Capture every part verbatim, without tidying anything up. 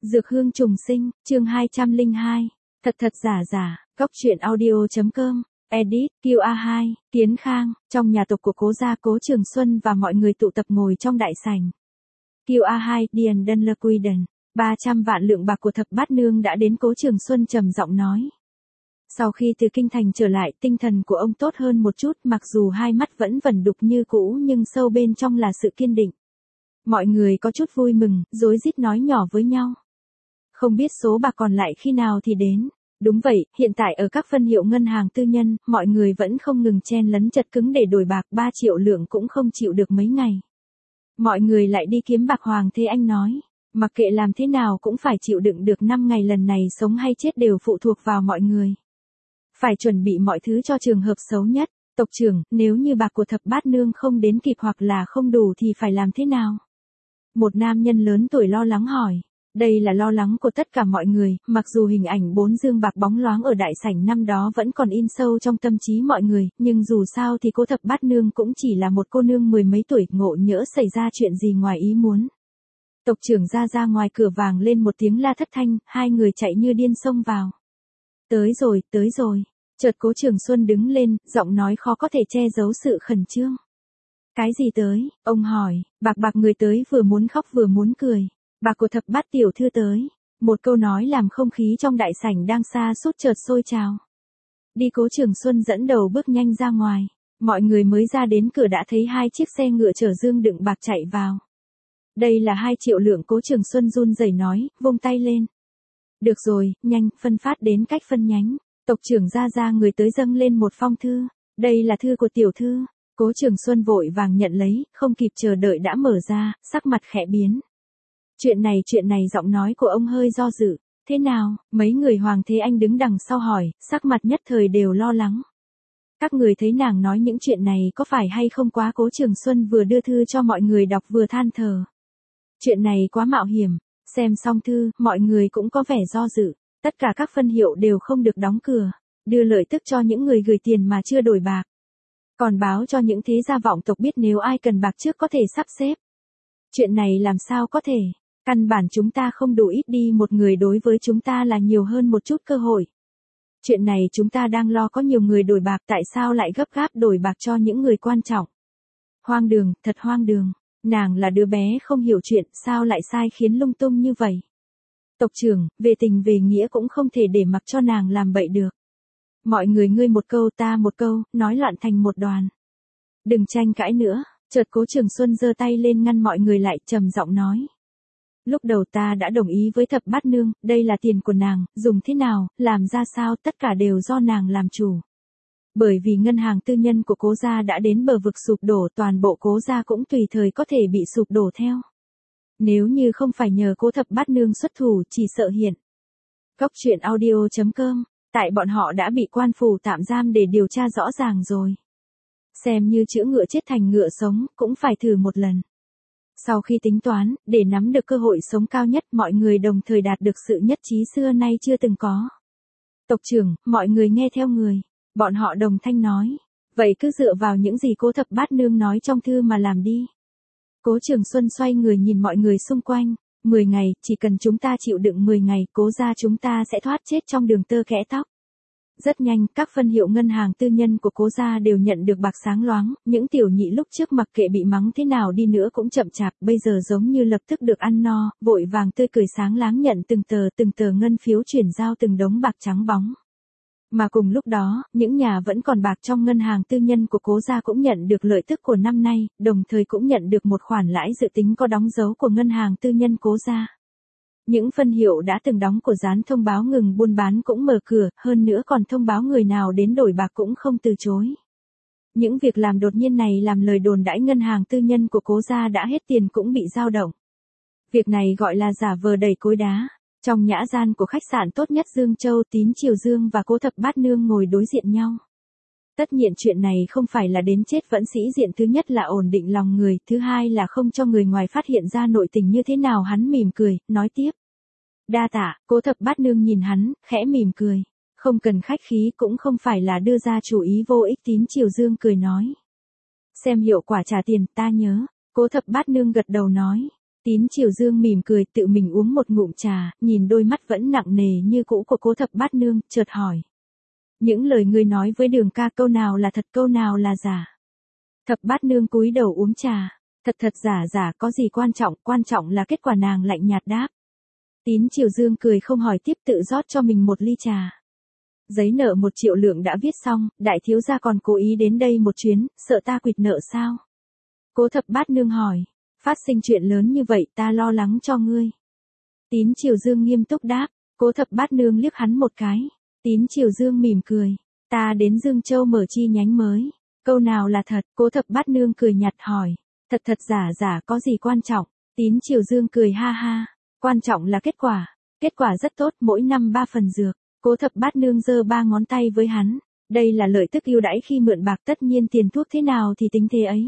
Dược hương trùng sinh, chương hai trăm lẻ hai. Thật thật giả giả, góc truyện audio.com, edit, Q A hai, Tiến Khang, trong nhà tộc của cố gia Cố Trường Xuân và mọi người tụ tập ngồi trong đại sảnh. Q A hai, Điền Đơn Lơ Quy Đần, ba trăm vạn lượng bạc của thập bát nương đã đến. Cố Trường Xuân trầm giọng nói. Sau khi từ kinh thành trở lại, tinh thần của ông tốt hơn một chút, mặc dù hai mắt vẫn vẩn đục như cũ nhưng sâu bên trong là sự kiên định. Mọi người có chút vui mừng, rối rít nói nhỏ với nhau. Không biết số bạc còn lại khi nào thì đến. Đúng vậy, hiện tại ở các phân hiệu ngân hàng tư nhân, mọi người vẫn không ngừng chen lấn chật cứng để đổi bạc, ba triệu lượng cũng không chịu được mấy ngày. Mọi người lại đi kiếm bạc. Hoàng Thế Anh nói, mặc kệ làm thế nào cũng phải chịu đựng được năm ngày, lần này sống hay chết đều phụ thuộc vào mọi người. Phải chuẩn bị mọi thứ cho trường hợp xấu nhất. Tộc trưởng, nếu như bạc của thập bát nương không đến kịp hoặc là không đủ thì phải làm thế nào? Một nam nhân lớn tuổi lo lắng hỏi. Đây là lo lắng của tất cả mọi người, mặc dù hình ảnh bốn dương bạc bóng loáng ở đại sảnh năm đó vẫn còn in sâu trong tâm trí mọi người, nhưng dù sao thì cô thập bát nương cũng chỉ là một cô nương mười mấy tuổi, ngộ nhỡ xảy ra chuyện gì ngoài ý muốn. Tộc trưởng ra ra ngoài cửa vàng lên một tiếng la thất thanh, hai người chạy như điên xông vào. Tới rồi, tới rồi. Chợt Cố Trường Xuân đứng lên, giọng nói khó có thể che giấu sự khẩn trương. Cái gì tới? Ông hỏi. Bạc bạc người tới vừa muốn khóc vừa muốn cười. Bạc của thập bát tiểu thư tới. Một câu nói làm không khí trong đại sảnh đang sa sút chợt sôi trào. Đi. Cố Trường Xuân dẫn đầu bước nhanh ra ngoài. Mọi người mới ra đến cửa đã thấy hai chiếc xe ngựa chở dương đựng bạc chạy vào. Đây là hai triệu lượng. Cố Trường Xuân run rẩy nói, vung tay lên. Được rồi, nhanh, phân phát đến cách phân nhánh. Tộc trưởng ra ra người tới dâng lên một phong thư. Đây là thư của tiểu thư. Cố Trường Xuân vội vàng nhận lấy, không kịp chờ đợi đã mở ra, sắc mặt khẽ biến. Chuyện này chuyện này giọng nói của ông hơi do dự. Thế nào? Mấy người Hoàng Thế Anh đứng đằng sau hỏi, sắc mặt nhất thời đều lo lắng. Các người thấy nàng nói những chuyện này có phải hay không quá? Cố Trường Xuân vừa đưa thư cho mọi người đọc vừa than thở. Chuyện này quá mạo hiểm. Xem xong thư, mọi người cũng có vẻ do dự. Tất cả các phân hiệu đều không được đóng cửa. Đưa lợi tức cho những người gửi tiền mà chưa đổi bạc. Còn báo cho những thế gia vọng tộc biết nếu ai cần bạc trước có thể sắp xếp. Chuyện này làm sao có thể? Căn bản chúng ta không đủ, ít đi một người đối với chúng ta là nhiều hơn một chút cơ hội. Chuyện này chúng ta đang lo có nhiều người đổi bạc, tại sao lại gấp gáp đổi bạc cho những người quan trọng? Hoang đường, thật hoang đường. Nàng là đứa bé không hiểu chuyện, sao lại sai khiến lung tung như vậy? Tộc trưởng, về tình về nghĩa cũng không thể để mặc cho nàng làm bậy được. Mọi người ngươi một câu ta một câu, nói loạn thành một đoàn. Đừng tranh cãi nữa. Chợt Cố Trường Xuân giơ tay lên ngăn mọi người lại, trầm giọng nói. Lúc đầu ta đã đồng ý với thập bát nương, đây là tiền của nàng, dùng thế nào, làm ra sao, tất cả đều do nàng làm chủ. Bởi vì ngân hàng tư nhân của Cố gia đã đến bờ vực sụp đổ, toàn bộ Cố gia cũng tùy thời có thể bị sụp đổ theo. Nếu như không phải nhờ cô thập bát nương xuất thủ, chỉ sợ hiện. Góc truyện audio.com, tại bọn họ đã bị quan phủ tạm giam để điều tra rõ ràng rồi. Xem như chữa ngựa chết thành ngựa sống, cũng phải thử một lần. Sau khi tính toán, để nắm được cơ hội sống cao nhất, mọi người đồng thời đạt được sự nhất trí xưa nay chưa từng có. Tộc trưởng, mọi người nghe theo người. Bọn họ đồng thanh nói. Vậy cứ dựa vào những gì cô thập bát nương nói trong thư mà làm đi. Cố Trường Xuân xoay người nhìn mọi người xung quanh. mười ngày, chỉ cần chúng ta chịu đựng mười ngày, Cố gia chúng ta sẽ thoát chết trong đường tơ kẽ tóc. Rất nhanh, các phân hiệu ngân hàng tư nhân của Cố gia đều nhận được bạc sáng loáng, những tiểu nhị lúc trước mặc kệ bị mắng thế nào đi nữa cũng chậm chạp, bây giờ giống như lập tức được ăn no, vội vàng tươi cười sáng láng nhận từng tờ từng tờ ngân phiếu chuyển giao từng đống bạc trắng bóng. Mà cùng lúc đó, những nhà vẫn còn bạc trong ngân hàng tư nhân của Cố gia cũng nhận được lợi tức của năm nay, đồng thời cũng nhận được một khoản lãi dự tính có đóng dấu của ngân hàng tư nhân Cố gia. Những phân hiệu đã từng đóng của dán thông báo ngừng buôn bán cũng mở cửa, hơn nữa còn thông báo người nào đến đổi bạc cũng không từ chối. Những việc làm đột nhiên này làm lời đồn đãi ngân hàng tư nhân của Cố gia đã hết tiền cũng bị dao động. Việc này gọi là giả vờ đầy cối đá. Trong nhã gian của khách sạn tốt nhất Dương Châu, Tín Triều Dương và Cố thập bát nương ngồi đối diện nhau. Tất nhiên chuyện này không phải là đến chết vẫn sĩ diện, thứ nhất là ổn định lòng người, thứ hai là không cho người ngoài phát hiện ra nội tình như thế nào. Hắn mỉm cười, nói tiếp. Đa tạ. Cố thập bát nương nhìn hắn, khẽ mỉm cười. Không cần khách khí, cũng không phải là đưa ra chủ ý vô ích. Tín Triều Dương cười nói. Xem hiệu quả trả tiền, ta nhớ. Cố thập bát nương gật đầu nói. Tín Triều Dương mỉm cười tự mình uống một ngụm trà, nhìn đôi mắt vẫn nặng nề như cũ của Cố Thập Bát Nương, chợt hỏi. Những lời ngươi nói với Đường ca câu nào là thật câu nào là giả? Thập Bát Nương cúi đầu uống trà, thật thật giả giả có gì quan trọng, quan trọng là kết quả, nàng lạnh nhạt đáp. Tín Triều Dương cười không hỏi tiếp tự rót cho mình một ly trà. Giấy nợ một triệu lượng đã viết xong, đại thiếu gia còn cố ý đến đây một chuyến, sợ ta quỵt nợ sao? Cố Thập Bát Nương hỏi, phát sinh chuyện lớn như vậy ta lo lắng cho ngươi. Tín Triều Dương nghiêm túc đáp, Cố Thập Bát Nương liếc hắn một cái. Tín Triều Dương mỉm cười, ta đến Dương Châu mở chi nhánh mới, câu nào là thật? Cố Thập Bát Nương cười nhạt hỏi, thật thật giả giả có gì quan trọng? Tín Triều Dương cười ha ha, quan trọng là kết quả, kết quả rất tốt, mỗi năm ba phần dược. Cố Thập Bát Nương giơ ba ngón tay với hắn, đây là lợi tức ưu đãi khi mượn bạc, tất nhiên tiền thuốc thế nào thì tính thế ấy.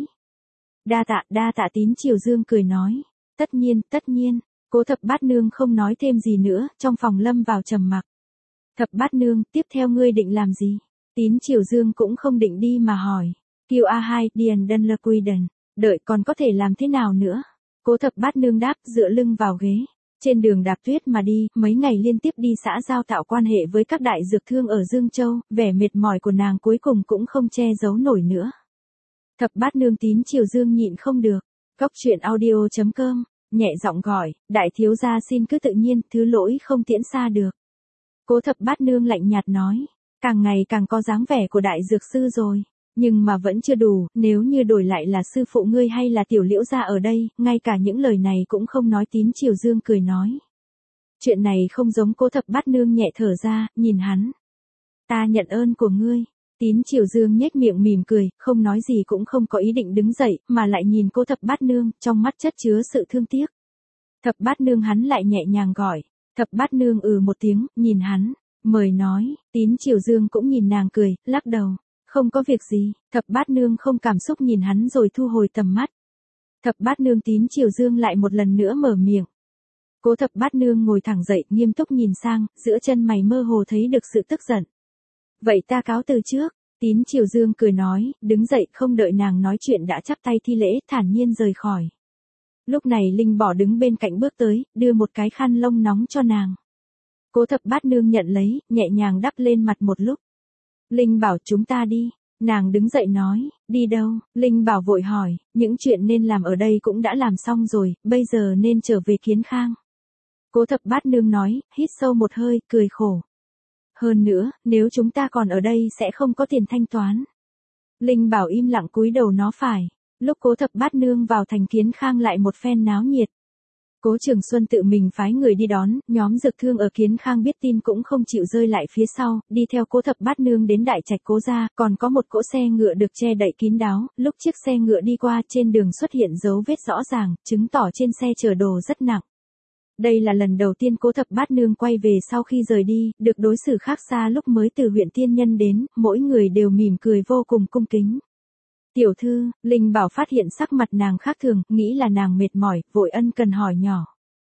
Đa tạ, đa tạ. Tín Triều Dương cười nói, tất nhiên, tất nhiên. Cố Thập Bát Nương không nói thêm gì nữa, trong phòng lâm vào trầm mặc. Thập Bát Nương, tiếp theo ngươi định làm gì? Tín Triều Dương cũng không định đi mà hỏi. Kiều A hai, Điền Đân Lơ Quy Đần, đợi còn có thể làm thế nào nữa? Cố Thập Bát Nương đáp, dựa lưng vào ghế. Trên đường đạp tuyết mà đi, mấy ngày liên tiếp đi xã giao tạo quan hệ với các đại dược thương ở Dương Châu, vẻ mệt mỏi của nàng cuối cùng cũng không che giấu nổi nữa. Thập Bát Nương. Tín Triều Dương nhịn không được. Cóc truyện audio chấm com, nhẹ giọng gọi, đại thiếu gia xin cứ tự nhiên, thứ lỗi không tiễn xa được. Cố Thập Bát Nương lạnh nhạt nói, càng ngày càng có dáng vẻ của đại dược sư rồi, nhưng mà vẫn chưa đủ, nếu như đổi lại là sư phụ ngươi hay là tiểu Liễu gia ở đây, ngay cả những lời này cũng không nói. Tín Triều Dương cười nói. Chuyện này không giống. Cố Thập Bát Nương nhẹ thở ra, nhìn hắn. Ta nhận ơn của ngươi. Tín Triều Dương nhếch miệng mỉm cười, không nói gì cũng không có ý định đứng dậy, mà lại nhìn Cố Thập Bát Nương, trong mắt chất chứa sự thương tiếc. Thập Bát Nương. Hắn lại nhẹ nhàng gọi. Thập Bát Nương ừ một tiếng, nhìn hắn, mời nói. Tín Triều Dương cũng nhìn nàng cười, lắc đầu. Không có việc gì. Thập Bát Nương không cảm xúc nhìn hắn rồi thu hồi tầm mắt. Thập Bát Nương. Tín Triều Dương lại một lần nữa mở miệng. Cố Thập Bát Nương ngồi thẳng dậy, nghiêm túc nhìn sang, giữa chân mày mơ hồ thấy được sự tức giận. Vậy ta cáo từ trước. Tín Triều Dương cười nói, đứng dậy, không đợi nàng nói chuyện đã chắp tay thi lễ, thản nhiên rời khỏi. Lúc này Linh Bỏ đứng bên cạnh bước tới, đưa một cái khăn lông nóng cho nàng. Cố Thập Bát Nương nhận lấy, nhẹ nhàng đắp lên mặt một lúc. Linh Bảo, chúng ta đi. Nàng đứng dậy nói, đi đâu? Linh Bảo vội hỏi, những chuyện nên làm ở đây cũng đã làm xong rồi, bây giờ nên trở về Kiến Khang. Cố Thập Bát Nương nói, hít sâu một hơi, cười khổ. Hơn nữa, nếu chúng ta còn ở đây sẽ không có tiền thanh toán. Linh Bảo im lặng cúi đầu. Nó phải. Lúc Cố Thập Bát Nương vào thành Kiến Khang lại một phen náo nhiệt. Cố Trường Xuân tự mình phái người đi đón, nhóm dược thương ở Kiến Khang biết tin cũng không chịu rơi lại phía sau, đi theo Cố Thập Bát Nương đến đại trạch Cố gia, còn có một cỗ xe ngựa được che đậy kín đáo, lúc chiếc xe ngựa đi qua trên đường xuất hiện dấu vết rõ ràng, chứng tỏ trên xe chở đồ rất nặng. Đây là lần đầu tiên Cố Thập Bát Nương quay về sau khi rời đi, được đối xử khác xa lúc mới từ huyện Tiên Nhân đến, mỗi người đều mỉm cười vô cùng cung kính. Tiểu thư. Linh Bảo phát hiện sắc mặt nàng khác thường, nghĩ là nàng mệt mỏi, vội ân cần hỏi nhỏ.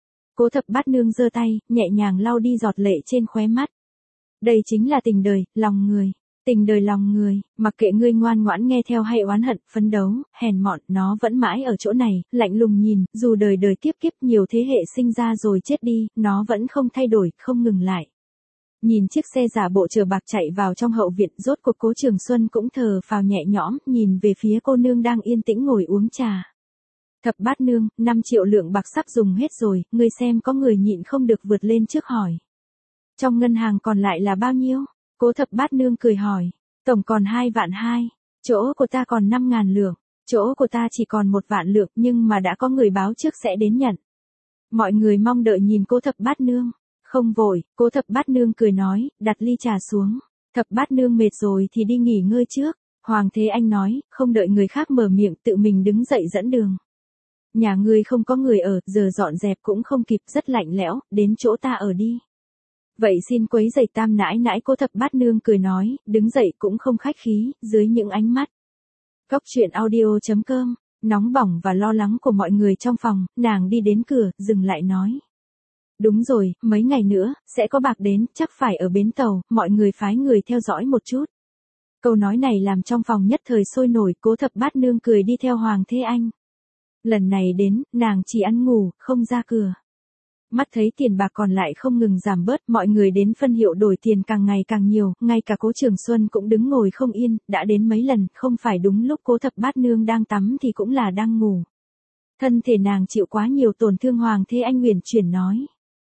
Cố Thập Bát Nương giơ tay, nhẹ nhàng lau đi giọt lệ trên khóe mắt. Đây chính là tình đời, lòng người. Tình đời lòng người, mặc kệ ngươi ngoan ngoãn nghe theo hay oán hận, phấn đấu, hèn mọn, nó vẫn mãi ở chỗ này, lạnh lùng nhìn, dù đời đời kiếp kiếp nhiều thế hệ sinh ra rồi chết đi, nó vẫn không thay đổi, không ngừng lại. Nhìn chiếc xe giả bộ chờ bạc chạy vào trong hậu viện, rốt cuộc Cố Trường Xuân cũng thở phào nhẹ nhõm, nhìn về phía cô nương đang yên tĩnh ngồi uống trà. Thập Bát Nương, năm triệu lượng bạc sắp dùng hết rồi, ngươi xem có người nhịn không được vượt lên trước hỏi. Trong ngân hàng còn lại là bao nhiêu? Cố Thập Bát Nương cười hỏi. Tổng còn hai vạn hai. Chỗ của ta còn năm ngàn lượng. Chỗ của ta chỉ còn một vạn lượng, nhưng mà đã có người báo trước sẽ đến nhận. Mọi người mong đợi nhìn Cố Thập Bát Nương. Không vội. Cố Thập Bát Nương cười nói, đặt ly trà xuống. Thập Bát Nương mệt rồi thì đi nghỉ ngơi trước. Hoàng Thế Anh nói, không đợi người khác mở miệng, tự mình đứng dậy dẫn đường. Nhà ngươi không có người ở, giờ dọn dẹp cũng không kịp, rất lạnh lẽo, đến chỗ ta ở đi. Vậy xin quấy rầy tam nãi nãi. Cố Thập Bát Nương cười nói, đứng dậy cũng không khách khí, dưới những ánh mắt. Cóc truyện audio chấm com, nóng bỏng và lo lắng của mọi người trong phòng, nàng đi đến cửa, dừng lại nói. Đúng rồi, mấy ngày nữa, sẽ có bạc đến, chắc phải ở bến tàu, mọi người phái người theo dõi một chút. Câu nói này làm trong phòng nhất thời sôi nổi. Cố Thập Bát Nương cười đi theo Hoàng Thế Anh. Lần này đến, nàng chỉ ăn ngủ, không ra cửa. Mắt thấy tiền bạc còn lại không ngừng giảm bớt, mọi người đến phân hiệu đổi tiền càng ngày càng nhiều, ngay cả Cố Trường Xuân cũng đứng ngồi không yên, đã đến mấy lần, không phải đúng lúc Cố Thập Bát Nương đang tắm thì cũng là đang ngủ. Thân thể nàng chịu quá nhiều tổn thương, Hoàng Thế Anh huyền chuyển nói.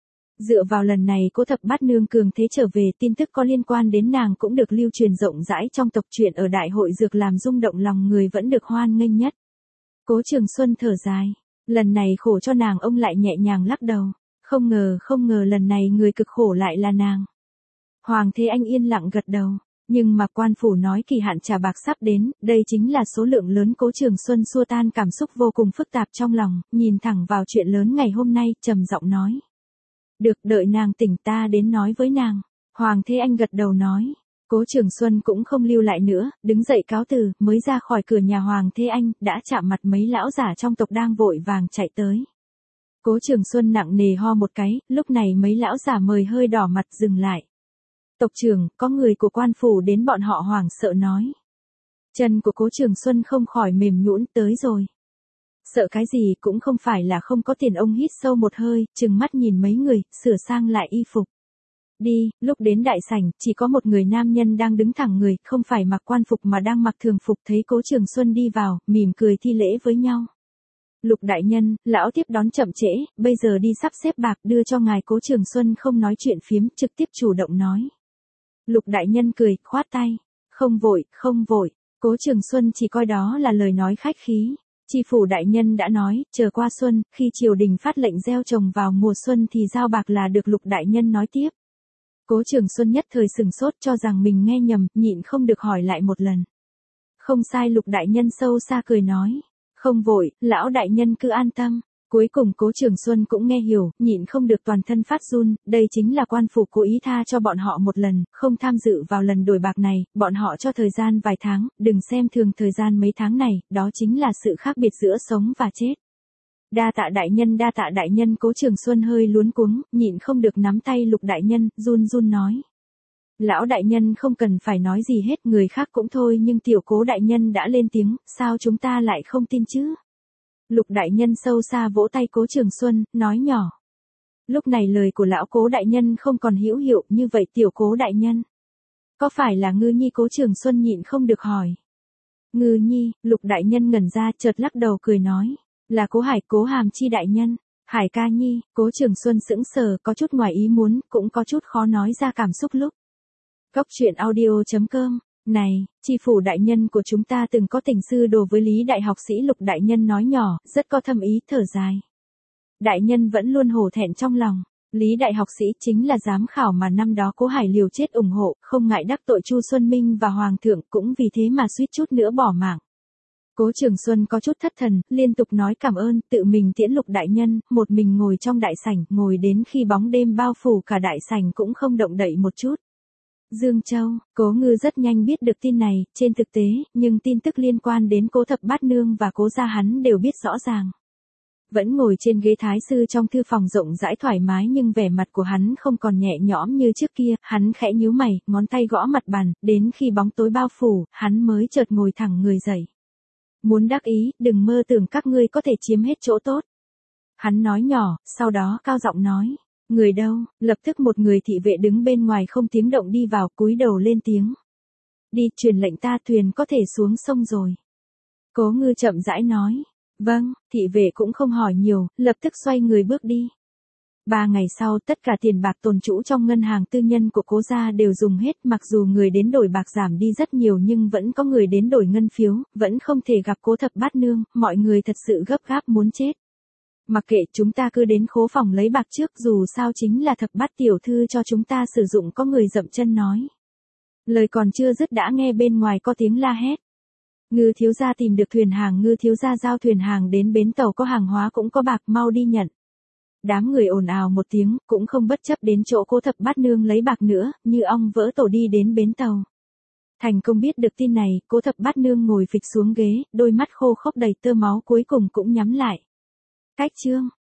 Dựa vào lần này Cố Thập Bát Nương cường thế trở về, tin tức có liên quan đến nàng cũng được lưu truyền rộng rãi trong tộc truyện, ở đại hội dược làm rung động lòng người vẫn được hoan nghênh nhất. Cố Trường Xuân thở dài, lần này khổ cho nàng, ông lại nhẹ nhàng lắc đầu. Không ngờ, không ngờ lần này người cực khổ lại là nàng. Hoàng Thế Anh yên lặng gật đầu, nhưng mà quan phủ nói kỳ hạn trả bạc sắp đến, đây chính là số lượng lớn. Cố Trường Xuân xua tan cảm xúc vô cùng phức tạp trong lòng, nhìn thẳng vào chuyện lớn ngày hôm nay, trầm giọng nói. Được, đợi nàng tỉnh ta đến nói với nàng. Hoàng Thế Anh gật đầu nói. Cố Trường Xuân cũng không lưu lại nữa, đứng dậy cáo từ, mới ra khỏi cửa nhà Hoàng Thế Anh, đã chạm mặt mấy lão giả trong tộc đang vội vàng chạy tới. Cố Trường Xuân nặng nề ho một cái, lúc này mấy lão giả mời hơi đỏ mặt dừng lại. Tộc trưởng, có người của quan phủ đến, bọn họ hoảng sợ nói. Chân của Cố Trường Xuân không khỏi mềm nhũn, tới rồi. Sợ cái gì, cũng không phải là không có tiền. Ông hít sâu một hơi, trừng mắt nhìn mấy người, sửa sang lại y phục. Đi, lúc đến đại sảnh, chỉ có một người nam nhân đang đứng thẳng người, không phải mặc quan phục mà đang mặc thường phục. Thấy Cố Trường Xuân đi vào, mỉm cười thi lễ với nhau. Lục đại nhân, lão tiếp đón chậm trễ, bây giờ đi sắp xếp bạc đưa cho ngài. Cố Trường Xuân không nói chuyện phiếm, trực tiếp chủ động nói. Lục đại nhân cười, khoát tay. Không vội, không vội. Cố Trường Xuân chỉ coi đó là lời nói khách khí. Tri phủ đại nhân đã nói, chờ qua xuân, khi triều đình phát lệnh gieo trồng vào mùa xuân thì giao bạc là được. Lục đại nhân nói tiếp. Cố Trường Xuân nhất thời sừng sốt, cho rằng mình nghe nhầm, nhịn không được hỏi lại một lần. Không sai. Lục đại nhân sâu xa cười nói. Không vội, lão đại nhân cứ an tâm. Cuối cùng Cố Trường Xuân cũng nghe hiểu, nhịn không được toàn thân phát run, đây chính là quan phủ cố ý tha cho bọn họ một lần, không tham dự vào lần đổi bạc này, bọn họ cho thời gian vài tháng, đừng xem thường thời gian mấy tháng này, đó chính là sự khác biệt giữa sống và chết. Đa tạ đại nhân, đa tạ đại nhân. Cố Trường Xuân hơi luống cuống, nhịn không được nắm tay Lục đại nhân, run run nói. Lão đại nhân không cần phải nói gì hết, người khác cũng thôi, nhưng tiểu Cố đại nhân đã lên tiếng, sao chúng ta lại không tin chứ? Lục đại nhân sâu xa vỗ tay Cố Trường Xuân, nói nhỏ. Lúc này lời của lão Cố đại nhân không còn hữu hiệu, như vậy tiểu Cố đại nhân. Có phải là Ngư Nhi? Cố Trường Xuân nhịn không được hỏi. Ngư Nhi, Lục đại nhân ngẩn ra, chợt lắc đầu cười nói. Là Cố Hải, Cố Hàm Chi đại nhân. Hải ca nhi. Cố Trường Xuân sững sờ, có chút ngoài ý muốn, cũng có chút khó nói ra cảm xúc lúc. Góc truyện audio chấm com. Này, tri phủ đại nhân của chúng ta từng có tình sư đồ với Lý đại học sĩ. Lục đại nhân nói nhỏ, rất có thâm ý, thở dài. Đại nhân vẫn luôn hổ thẹn trong lòng. Lý đại học sĩ chính là giám khảo mà năm đó Cố Hải liều chết ủng hộ, không ngại đắc tội Chu Xuân Minh và Hoàng thượng, cũng vì thế mà suýt chút nữa bỏ mạng. Cố Trường Xuân có chút thất thần, liên tục nói cảm ơn, tự mình tiễn Lục đại nhân, một mình ngồi trong đại sảnh, ngồi đến khi bóng đêm bao phủ cả đại sảnh cũng không động đậy một chút. Dương Châu, Cố Ngư rất nhanh biết được tin này, trên thực tế, nhưng tin tức liên quan đến Cố Thập Bát Nương và Cố gia hắn đều biết rõ ràng. Vẫn ngồi trên ghế thái sư trong thư phòng rộng rãi thoải mái, nhưng vẻ mặt của hắn không còn nhẹ nhõm như trước kia, hắn khẽ nhíu mày, ngón tay gõ mặt bàn, đến khi bóng tối bao phủ, hắn mới chợt ngồi thẳng người dậy. Muốn đắc ý, đừng mơ tưởng các ngươi có thể chiếm hết chỗ tốt. Hắn nói nhỏ, sau đó cao giọng nói. Người đâu? Lập tức một người thị vệ đứng bên ngoài không tiếng động đi vào, cúi đầu lên tiếng. Đi, truyền lệnh ta, thuyền có thể xuống sông rồi. Cố Ngư chậm rãi nói. Vâng, thị vệ cũng không hỏi nhiều, lập tức xoay người bước đi. Ba ngày sau, tất cả tiền bạc tồn trữ trong ngân hàng tư nhân của Cố gia đều dùng hết, mặc dù người đến đổi bạc giảm đi rất nhiều nhưng vẫn có người đến đổi ngân phiếu, vẫn không thể gặp Cố Thập Bát Nương, mọi người thật sự gấp gáp muốn chết. Mặc kệ, chúng ta cứ đến khố phòng lấy bạc trước, dù sao chính là Thập Bát tiểu thư cho chúng ta sử dụng. Có người dậm chân nói. Lời còn chưa dứt đã nghe bên ngoài có tiếng la hét. Ngư thiếu gia tìm được thuyền hàng, Ngư thiếu gia giao thuyền hàng đến bến tàu, có hàng hóa cũng có bạc, mau đi nhận. Đám người ồn ào một tiếng, cũng không bất chấp đến chỗ Cố Thập Bát Nương lấy bạc nữa, như ong vỡ tổ đi đến bến tàu. Thành Công biết được tin này, Cố Thập Bát Nương ngồi phịch xuống ghế, đôi mắt khô khốc đầy tơ máu cuối cùng cũng nhắm lại. Cách chương